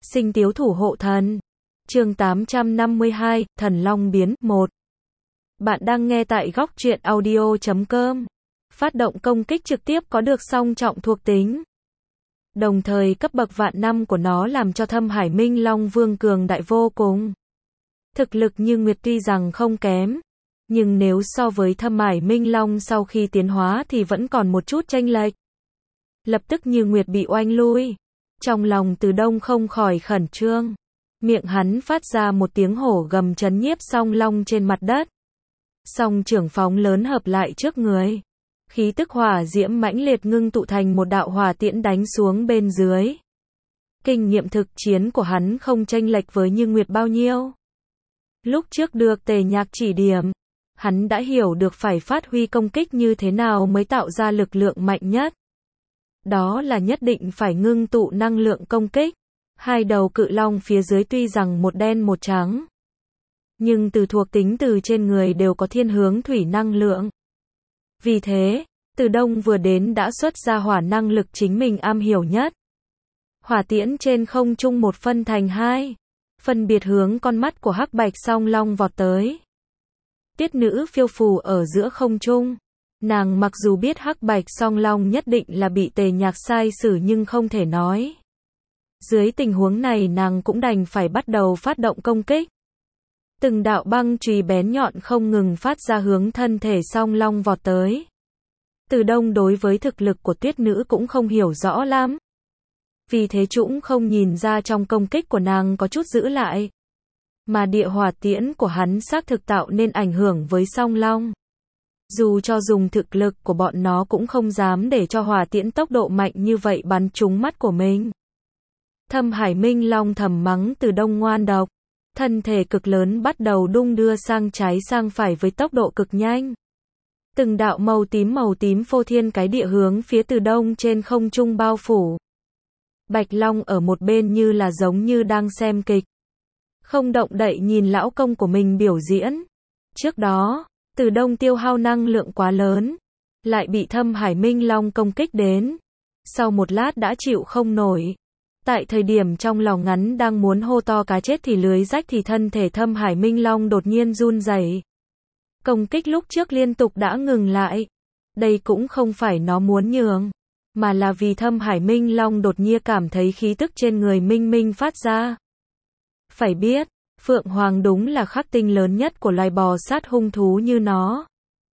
Sinh Tiếu Thủ Hộ Thần. Chương 852, Thần Long Biến 1. Bạn đang nghe tại góc truyện audio.com. Phát động công kích trực tiếp có được song trọng thuộc tính. Đồng thời cấp bậc vạn năm của nó làm cho Thâm Hải Minh Long Vương cường đại vô cùng. Thực lực Như Nguyệt tuy rằng không kém, nhưng nếu so với Thâm Hải Minh Long sau khi tiến hóa thì vẫn còn một chút chênh lệch. Lập tức Như Nguyệt bị oanh lui. Trong lòng Từ Đông không khỏi khẩn trương. Miệng hắn phát ra một tiếng hổ gầm chấn nhiếp song long trên mặt đất. Song trưởng phóng lớn hợp lại trước người. Khí tức hỏa diễm mãnh liệt ngưng tụ thành một đạo hỏa tiễn đánh xuống bên dưới. Kinh nghiệm thực chiến của hắn không chênh lệch với Như Nguyệt bao nhiêu. Lúc trước được Tề Nhạc chỉ điểm, hắn đã hiểu được phải phát huy công kích như thế nào mới tạo ra lực lượng mạnh nhất. Đó là nhất định phải ngưng tụ năng lượng công kích. Hai đầu cự long phía dưới tuy rằng một đen một trắng, nhưng từ thuộc tính từ trên người đều có thiên hướng thủy năng lượng. Vì thế, Từ Đông vừa đến đã xuất ra hỏa năng lực chính mình am hiểu nhất. Hỏa tiễn trên không trung một phân thành hai, phân biệt hướng con mắt của hắc bạch song long vọt tới. Tiết Nữ phiêu phù ở giữa không trung. Nàng mặc dù biết hắc bạch song long nhất định là bị Tề Nhạc sai xử nhưng không thể nói. Dưới tình huống này nàng cũng đành phải bắt đầu phát động công kích. Từng đạo băng chùy bén nhọn không ngừng phát ra hướng thân thể song long vọt tới. Từ Đông đối với thực lực của Tuyết Nữ cũng không hiểu rõ lắm. Vì thế cũng không nhìn ra trong công kích của nàng có chút giữ lại. Mà địa hỏa tiễn của hắn xác thực tạo nên ảnh hưởng với song long. Dù cho dùng thực lực của bọn nó cũng không dám để cho hỏa tiễn tốc độ mạnh như vậy bắn trúng mắt của mình. Thâm Hải Minh Long thầm mắng Từ Đông ngoan độc. Thân thể cực lớn bắt đầu đung đưa sang trái sang phải với tốc độ cực nhanh. Từng đạo màu tím phô thiên cái địa hướng phía Từ Đông trên không trung bao phủ. Bạch Long ở một bên như là giống như đang xem kịch. Không động đậy nhìn lão công của mình biểu diễn. Trước đó, Từ Đông tiêu hao năng lượng quá lớn, lại bị Thâm Hải Minh Long công kích đến. Sau một lát đã chịu không nổi. Tại thời điểm trong lòng ngắn đang muốn hô to cá chết thì lưới rách thì thân thể Thâm Hải Minh Long đột nhiên run rẩy. Công kích lúc trước liên tục đã ngừng lại. Đây cũng không phải nó muốn nhường, mà là vì Thâm Hải Minh Long đột nhiên cảm thấy khí tức trên người Minh Minh phát ra. Phải biết, Phượng Hoàng đúng là khắc tinh lớn nhất của loài bò sát hung thú như nó.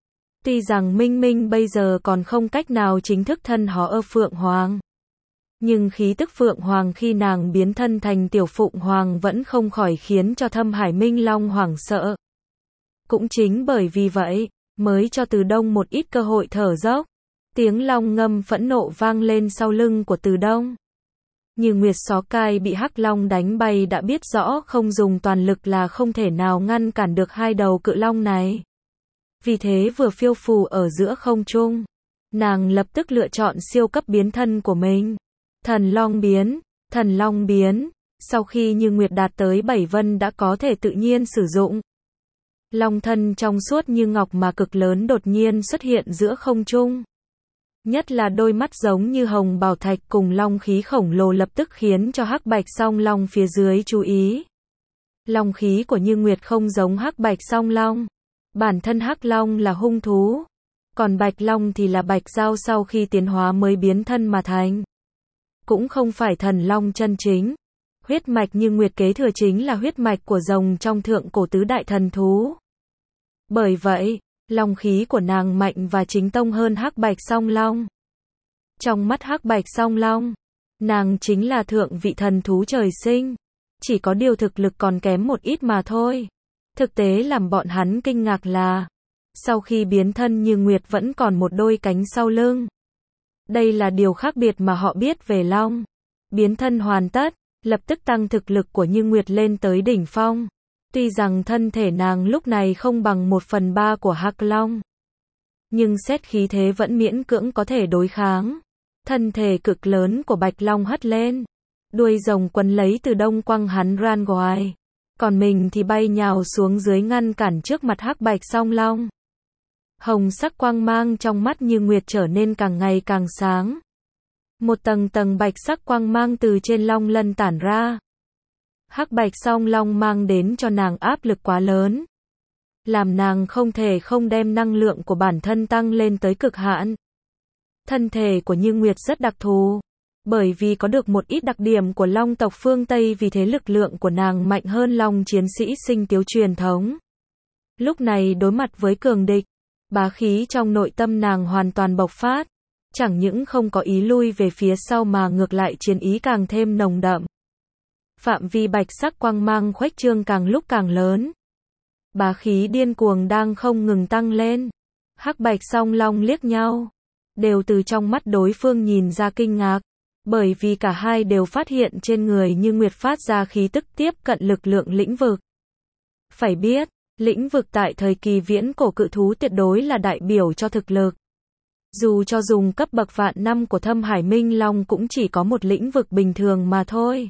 Tuy rằng Minh Minh bây giờ còn không cách nào chính thức thân hóa ở Phượng Hoàng, nhưng khí tức Phượng Hoàng khi nàng biến thân thành tiểu Phụng Hoàng vẫn không khỏi khiến cho Thâm Hải Minh Long hoảng sợ. Cũng chính bởi vì vậy, mới cho Từ Đông một ít cơ hội thở dốc. Tiếng long ngâm phẫn nộ vang lên sau lưng của Từ Đông. Như Nguyệt Só Cai bị hắc long đánh bay đã biết rõ không dùng toàn lực là không thể nào ngăn cản được hai đầu cự long này. Vì thế vừa phiêu phù ở giữa không trung, nàng lập tức lựa chọn siêu cấp biến thân của mình. Thần Long Biến, Thần Long Biến. Sau khi Như Nguyệt đạt tới 7 vân đã có thể tự nhiên sử dụng. Long thân trong suốt như ngọc mà cực lớn đột nhiên xuất hiện giữa không trung. Nhất là đôi mắt giống như hồng bảo thạch cùng long khí khổng lồ lập tức khiến cho hắc bạch song long phía dưới chú ý. Long khí của Như Nguyệt không giống hắc bạch song long. Bản thân hắc long là hung thú, còn bạch long thì là bạch dao sau khi tiến hóa mới biến thân mà thành. Cũng không phải thần long chân chính. Huyết mạch Như Nguyệt kế thừa chính là huyết mạch của rồng trong thượng cổ tứ đại thần thú. Bởi vậy, long khí của nàng mạnh và chính tông hơn hắc bạch song long. Trong mắt hắc bạch song long, nàng chính là thượng vị thần thú trời sinh. Chỉ có điều thực lực còn kém một ít mà thôi. Thực tế làm bọn hắn kinh ngạc là, sau khi biến thân Như Nguyệt vẫn còn một đôi cánh sau lưng. Đây là điều khác biệt mà họ biết về long. Biến thân hoàn tất, lập tức tăng thực lực của Như Nguyệt lên tới đỉnh phong. Tuy rằng thân thể nàng lúc này không bằng 1/3 của hắc long, nhưng xét khí thế vẫn miễn cưỡng có thể đối kháng. Thân thể cực lớn của bạch long hất lên, đuôi rồng quấn lấy Từ Đông quăng hắn ra ngoài, còn mình thì bay nhào xuống dưới ngăn cản trước mặt hắc bạch song long. Hồng sắc quang mang trong mắt Như Nguyệt trở nên càng ngày càng sáng. Một tầng tầng bạch sắc quang mang từ trên long lân tản ra, Hắc bạch song long mang đến cho nàng áp lực quá lớn, làm nàng không thể không đem năng lượng của bản thân tăng lên tới cực hạn. Thân thể của Như Nguyệt rất đặc thù, bởi vì có được một ít đặc điểm của long tộc phương Tây, vì thế lực lượng của nàng mạnh hơn long chiến sĩ sinh tiếu truyền thống. Lúc này đối mặt với cường địch, bá khí trong nội tâm nàng hoàn toàn bộc phát, chẳng những không có ý lui về phía sau mà ngược lại chiến ý càng thêm nồng đậm. Phạm vi bạch sắc quang mang khuếch trương càng lúc càng lớn. Bá khí điên cuồng đang không ngừng tăng lên. Hắc bạch song long liếc nhau, đều từ trong mắt đối phương nhìn ra kinh ngạc, bởi vì cả hai đều phát hiện trên người Như Nguyệt phát ra khí tức tiếp cận lực lượng lĩnh vực. Phải biết, lĩnh vực tại thời kỳ viễn cổ cự thú tuyệt đối là đại biểu cho thực lực. Dù cho dùng cấp bậc vạn năm của Thâm Hải Minh Long cũng chỉ có một lĩnh vực bình thường mà thôi.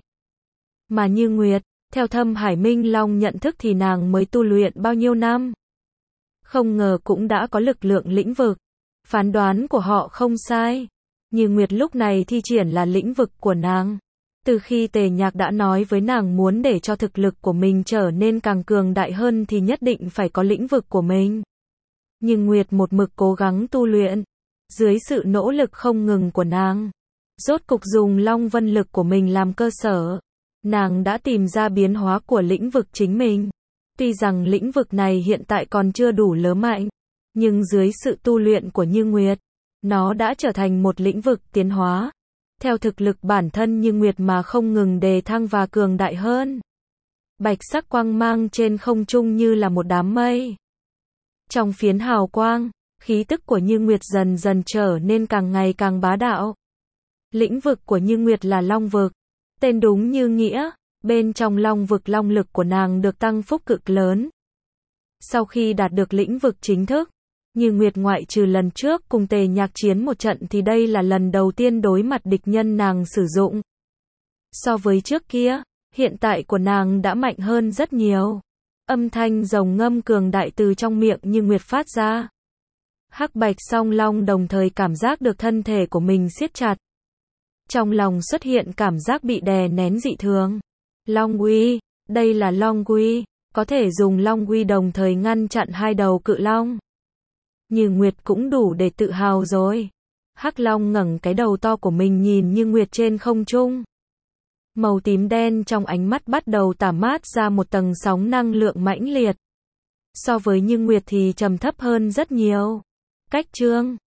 Mà Như Nguyệt, theo Thâm Hải Minh Long nhận thức thì nàng mới tu luyện bao nhiêu năm. Không ngờ cũng đã có lực lượng lĩnh vực. Phán đoán của họ không sai. Như Nguyệt lúc này thi triển là lĩnh vực của nàng. Từ khi Tề Nhạc đã nói với nàng muốn để cho thực lực của mình trở nên càng cường đại hơn thì nhất định phải có lĩnh vực của mình. Nhưng Nguyệt một mực cố gắng tu luyện. Dưới sự nỗ lực không ngừng của nàng, rốt cục dùng Long Vân lực của mình làm cơ sở, nàng đã tìm ra biến hóa của lĩnh vực chính mình. Tuy rằng lĩnh vực này hiện tại còn chưa đủ lớn mạnh, nhưng dưới sự tu luyện của Như Nguyệt, nó đã trở thành một lĩnh vực tiến hóa. Theo thực lực bản thân Như Nguyệt mà không ngừng đề thăng và cường đại hơn. Bạch sắc quang mang trên không trung như là một đám mây. Trong phiến hào quang, khí tức của Như Nguyệt dần dần trở nên càng ngày càng bá đạo. Lĩnh vực của Như Nguyệt là Long vực, tên đúng như nghĩa, bên trong Long vực long lực của nàng được tăng phúc cực lớn. Sau khi đạt được lĩnh vực chính thức, Như Nguyệt ngoại trừ lần trước cùng Tề Nhạc chiến một trận thì đây là lần đầu tiên đối mặt địch nhân nàng sử dụng. So với trước kia, hiện tại của nàng đã mạnh hơn rất nhiều. Âm thanh rồng ngâm cường đại từ trong miệng Như Nguyệt phát ra. Hắc bạch song long đồng thời cảm giác được thân thể của mình siết chặt. Trong lòng xuất hiện cảm giác bị đè nén dị thường. Long uy, đây là Long uy, có thể dùng Long uy đồng thời ngăn chặn hai đầu cự long. Như Nguyệt cũng đủ để tự hào rồi. Hắc long ngẩng cái đầu to của mình nhìn Như Nguyệt trên không trung. Màu tím đen trong ánh mắt bắt đầu tản mát ra một tầng sóng năng lượng mãnh liệt. So với Như Nguyệt thì trầm thấp hơn rất nhiều. Cách chương